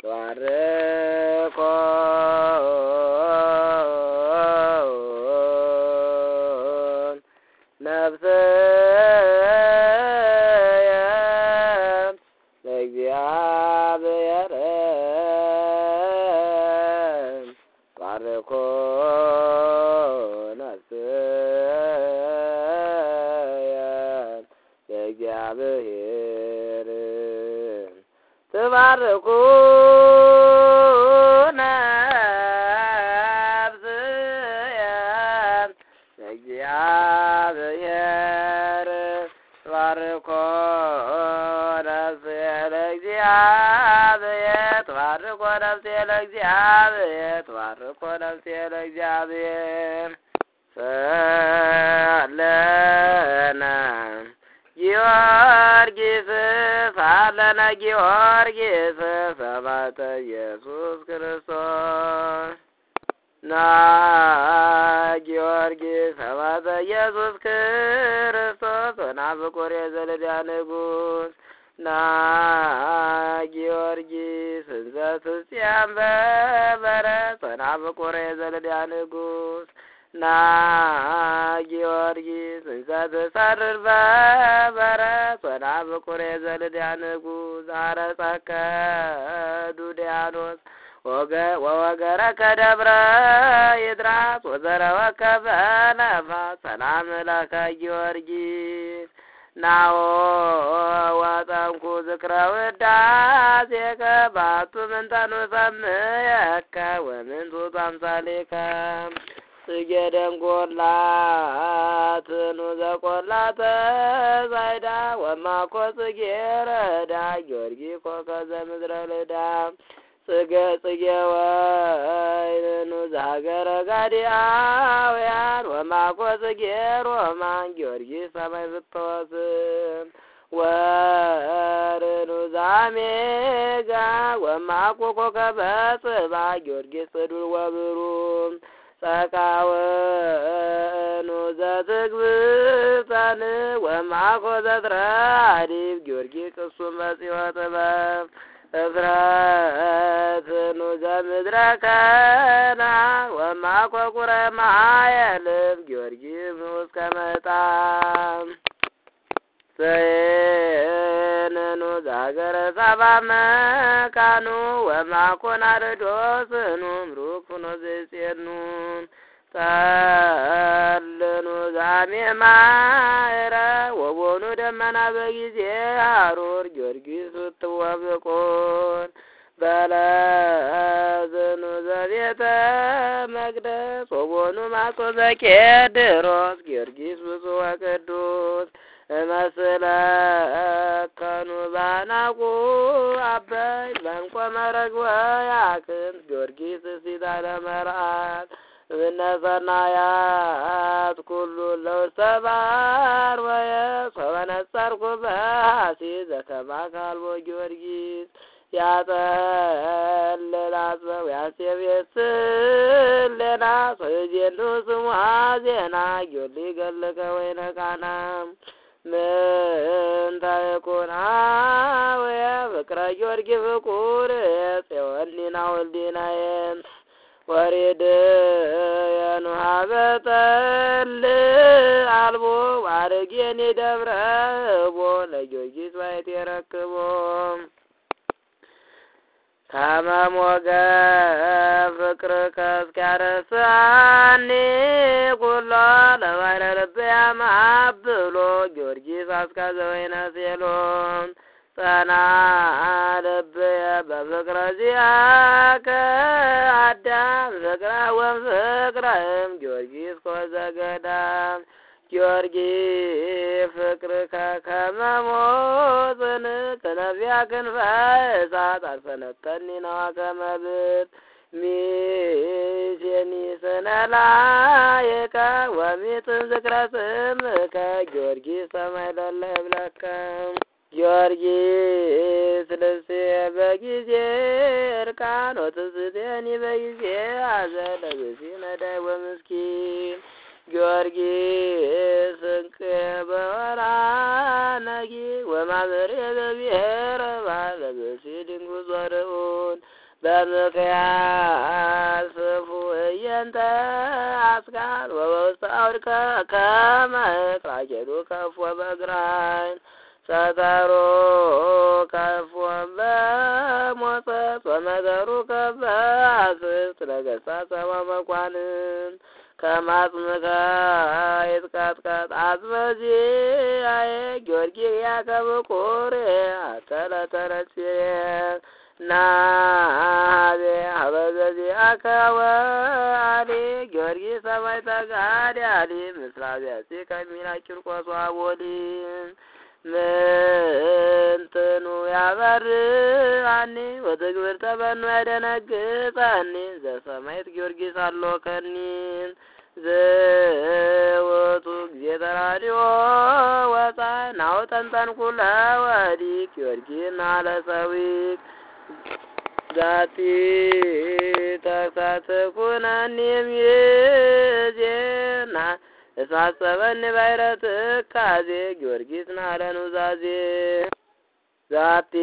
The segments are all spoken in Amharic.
ባርኮ ነፍስየ ለእግዚአብሔር ባርኮ ነፍስየ ለእግዚአብሔር ትባርኩ ነፍስየ ለእግዚአብሔር ትባርኮ ነፍስየ ለእግዚአብሔር ትባርኮ ነፍስየ ለእግዚአብሔር ትባርኮ ነፍስየ ለእግዚአብሔር ሳለነ ጊዮርጊስ ሳለነ ጊዮርጊስ ሰማዕተ ኢየሱስ ክርስቶስ ና ጊዮርጊስ ሰማዕተ ኢየሱስ ክርስቶስ ወናፍቁር የዘልድያ ንጉሥ ና ጊዮርጊስ እንዘ ትጽያም በበረት ወናፍቁር የዘልድያ ንጉሥ ና ጊዮርጊስ እንዘ ትሰርር በበረት ወናፍቁር የዘልድያ ንጉሥ አረጸከ ዱድያኖስ ወወገረከ ደብረ ይድራስ ወዘረወከ በነፋስ ሰላም ለከ ጊዮርጊስ ናዎ ወጠንኩ ዝክረ ውዳሴከ ባቱ ምንተኑ ሰምየከ ወምንቱ አምሳሌከ ጽጌ ደንጎላት ኑዘቆላተ ዛይዳ ወማኮ ጽጌ ረዳ ጊዮርጊስ ኮከበ ምድረ ልዳ ጽጌ ወይን ኑዘ ሀገረ ጋዲያውያን ወማኮ ጽጌ ሮማን ጊዮርጊስ ሰማይ ብትወስን ወርኑዘ አሜጋ ወማኮ ኮከበ ጽባ ጊዮርጊስ ጽዱል ወብሩም ጸቃወኑዘ ትግብተን ወማኮ ዘትረ አዲብ ጊዮርጊስ ቅሱም በጽዮን ጥበብ እፍረትኑዘ ምድረ ከነዓን ወማኮ ቁረ ማየልብ ጊዮርጊስ ንዑስ ከመ ዕጣን ሰየንኑዘ ሀገረ ሳባ መካኑ ወማኮ ናርዶስኑ ምሩቅ ፍኖተ ይጼኑ ጠልኑዘ አሜማዕረ ወቦኑ ደመና በጊዜ ሐሩር ጊዮርጊስ እትወብቁን በለዝኑዘ ቤተ መቅደስ ወቦኑ ማቶ ዘቄድሮስ ጊዮርጊስ ብፁዕ ወቅዱስ እመስለከኑ ባናቁ አበይ መንቆመ ረግወ ያክንት ጊዮርጊስ ሲዳለ መርዓት እምነሰናያት ኩሉ ለውስተ ባሕር ወየብስ ወበነጸርኩ በሐሲስ ዘከመ ካልቦ ጊዮርጊስ ያጠልል አጽበው ያሴብየስል ሌና ሰይዜኑ ስሙሃ ዜና ጊዮርጊስ ገለከ ወይነ ቃና ምንተ ይኩን ኀበየ ፍቅረ ጊዮርጊስ ፍቁር ጽዮኒና ወልዲናየ ወሬድየኑ ኀበ ጠል አልቦ ዋርጌኒ ደብረ እቦ ለጊዮርጊስ ባሕት የረክቦ ከመ ሞገድ ፍቅርከ እስኪያረስአኒ ኩሎ ለባሕረ ልብየ ማብሎ ጊዮርጊስ አስካዘ ወይነ ሴሎ ጸና ልብየ በፍቅረ ዚአከ አዳም ፍቅረ ወእምፍቅረም ጊዮርጊስ ኮዘ ገዳም ጊዮርጊስ ፍቅርከ ከመ ሞጽን ከነቢያ ክንፈ እሳት አልፈነጠኒ ነዋ ከመ ብርት ሚሴኒ ስነላየከ ወሚጥን ዝክረ ስምከ ጊዮርጊስ ሰማይ ለለ ይብለከ ጊዮርጊስ ልብስየ በጊዜ እርቃን ወትዝቴኒ በጊዜ ሐዘን ለብእሲ ነዳይ ወምስኪን ጊዮርጊስ እንቅየ በወራነጊ ወማህበሬ በብሔረ ባለ ብእሲ ድንጉዝ ወርዑን በምክያት ስፉ እየንተ አስካል ወበውስተ አውድከ ከመ ራኬዱ ከፎ በግራኝ ሰተሮ ከፎ በሞሰት ወመዘሩ ከበአስርት ነገሥታት ሰባ መኳንን ከማጽምከ ይትቀጥቀጥ አዝመዚአየ ጊዮርጊስ ያከብቁር አተለ ተረሴ ናቤ አበዘዚአከ ወአሊ ጊዮርጊስ ሰማዕተ ጋዳሊ ምስራቢያሲ ከሚላ ቂርቆስ ወአቦሊ ምንትኑ ያበርአኒ ወትግብር ተበኑ ያደነግጸኒ ዘሰማዕት ጊዮርጊስ አሎከኒ ዘወቱ ጊዜ ተራዲዮ ወፃይ ናሁ ጠንጠንኩ ለወዲቅ ጊዮርጊስ ናለሰዊቅ ዛቲ ተሳትኩነኒ ሚዜና እሳሰበኒ ባሕረ ትካዜ ጊዮርጊስ ናለኑዛዜ ዛቲ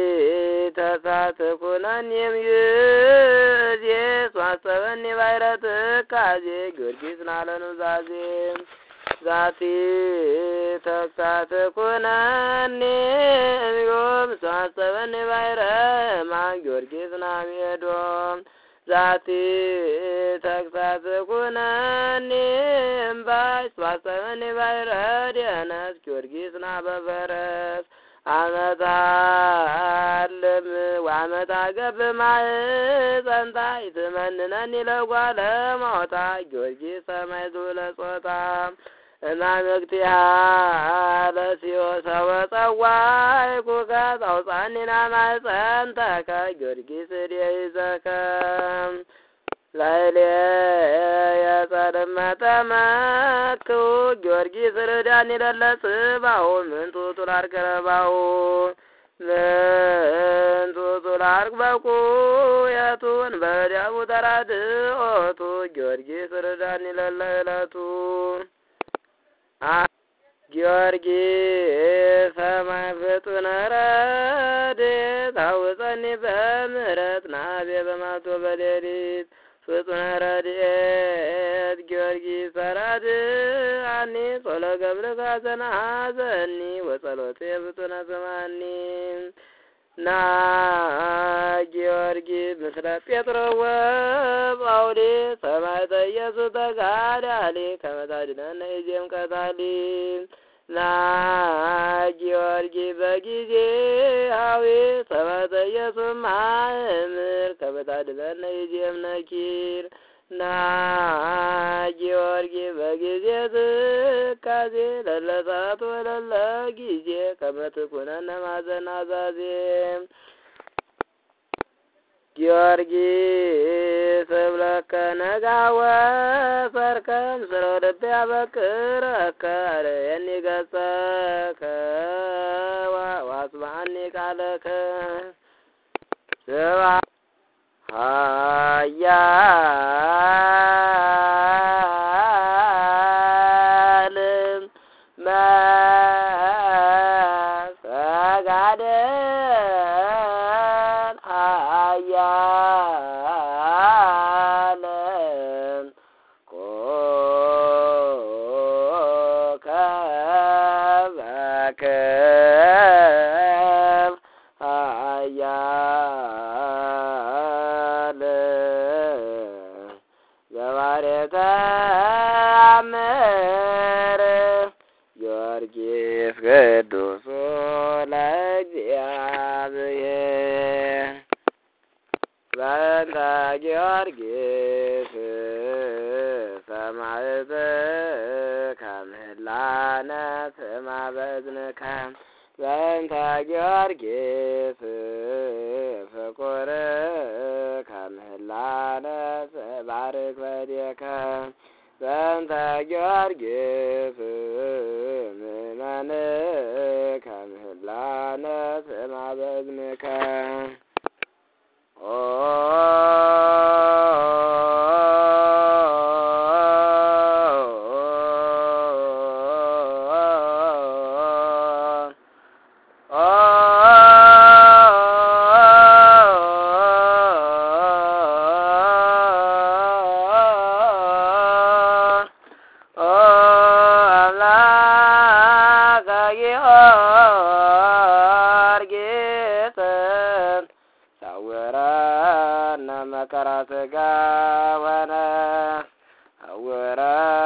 ተሳትኩነኒ ሚዜ እሳሰበኒ ባሕረ ትካዜ ጊዮርጊስ ናለኑዛዜ ዛቲ ተሳትኩነኒ እምዮም እሳሰበኒ ባሕረ ማን ጊዮርጊስ ናሜዶም ዛቲ ተሳትኩነኒ እምባይ እሳሰበኒ ባሕረ ደነት ጊዮርጊስ ናበፈረስ አመታ አልም ወአመታ ገብ ማኅፀንታ ይትመንነኒ ለጓለ ማውታ ጊዮርጊስ ሰማዕቱ ለጾታ እማምክቲሃ ለሲዮሰ ወፀዋዕኩከ ታውፃኒና ማኅፀንተከ ጊዮርጊስ እዴይዘከ ላዕሌየ ጸልመተ መክው ጊዮርጊስ ርዳኒ ለለጽባሁ ምንቱቱ ላርግ ረባሁ ምንቱቱ ላርግ በቁየቱን በደቡ ተራድኦቱ ጊዮርጊስ ርዳኒ ለለዕለቱ ጊዮርጊስ ሰማይ ፍጡነ ረድኤት ታውፀኒ በምህረት ናቤ በማቶ በሌሊት ፍጡነ ረድኤት ጊዮርጊስ ተራድአኒ ጾለ ገብርከ ዘነሐዘኒ ወጸሎቴ ፍጡነ ስማኒ ና ጊዮርጊስ ምስለ ጴጥሮስ ወጳውሊ ሰማዕተ ኢየሱስ ተጋዳሊ ከመ ታድኅነነ ኢዜም ቀታሊ ና ጊዮርጊስ በጊዜአዊ ሰማዕተ ኢየሱስ ማእምር ከመ ታድኅነነ ኢዜም ነኪር ና ጊዮርጊስ በጊዜ ትካዜ ለለ ሰዓት ወለለ ጊዜ ከመ ትኩነነ ማዘናዛዜ ጊዮርጊስ እብለከ ነጋ ወሰርከ ምስለ ልቤ አበክረከ አርየኒ ገጸከ ወአስማዐኒ ቃለከ ስብሐት ኃያል መስተጋድል ኃያል ኮከበ ክብ ኃያል ዘባሬተ አምር ጊዮርጊስ ቅዱስ ለእግዚአብሔር በእንተ ጊዮርጊስ ሰማዕት ከምህላነ ስማ በእዝንከ በእንተ ጊዮርጊስ ፍቁር ከምህላነ ባርክ በእዴከ በእንተ ጊዮርጊስ ምእመን ከምህላነ ስማ በእዝንከ ቤት ሰውረነ መከራ ሥጋ ወነ አውረነ